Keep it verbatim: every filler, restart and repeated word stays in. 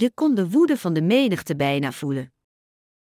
Je kon de woede van de menigte bijna voelen.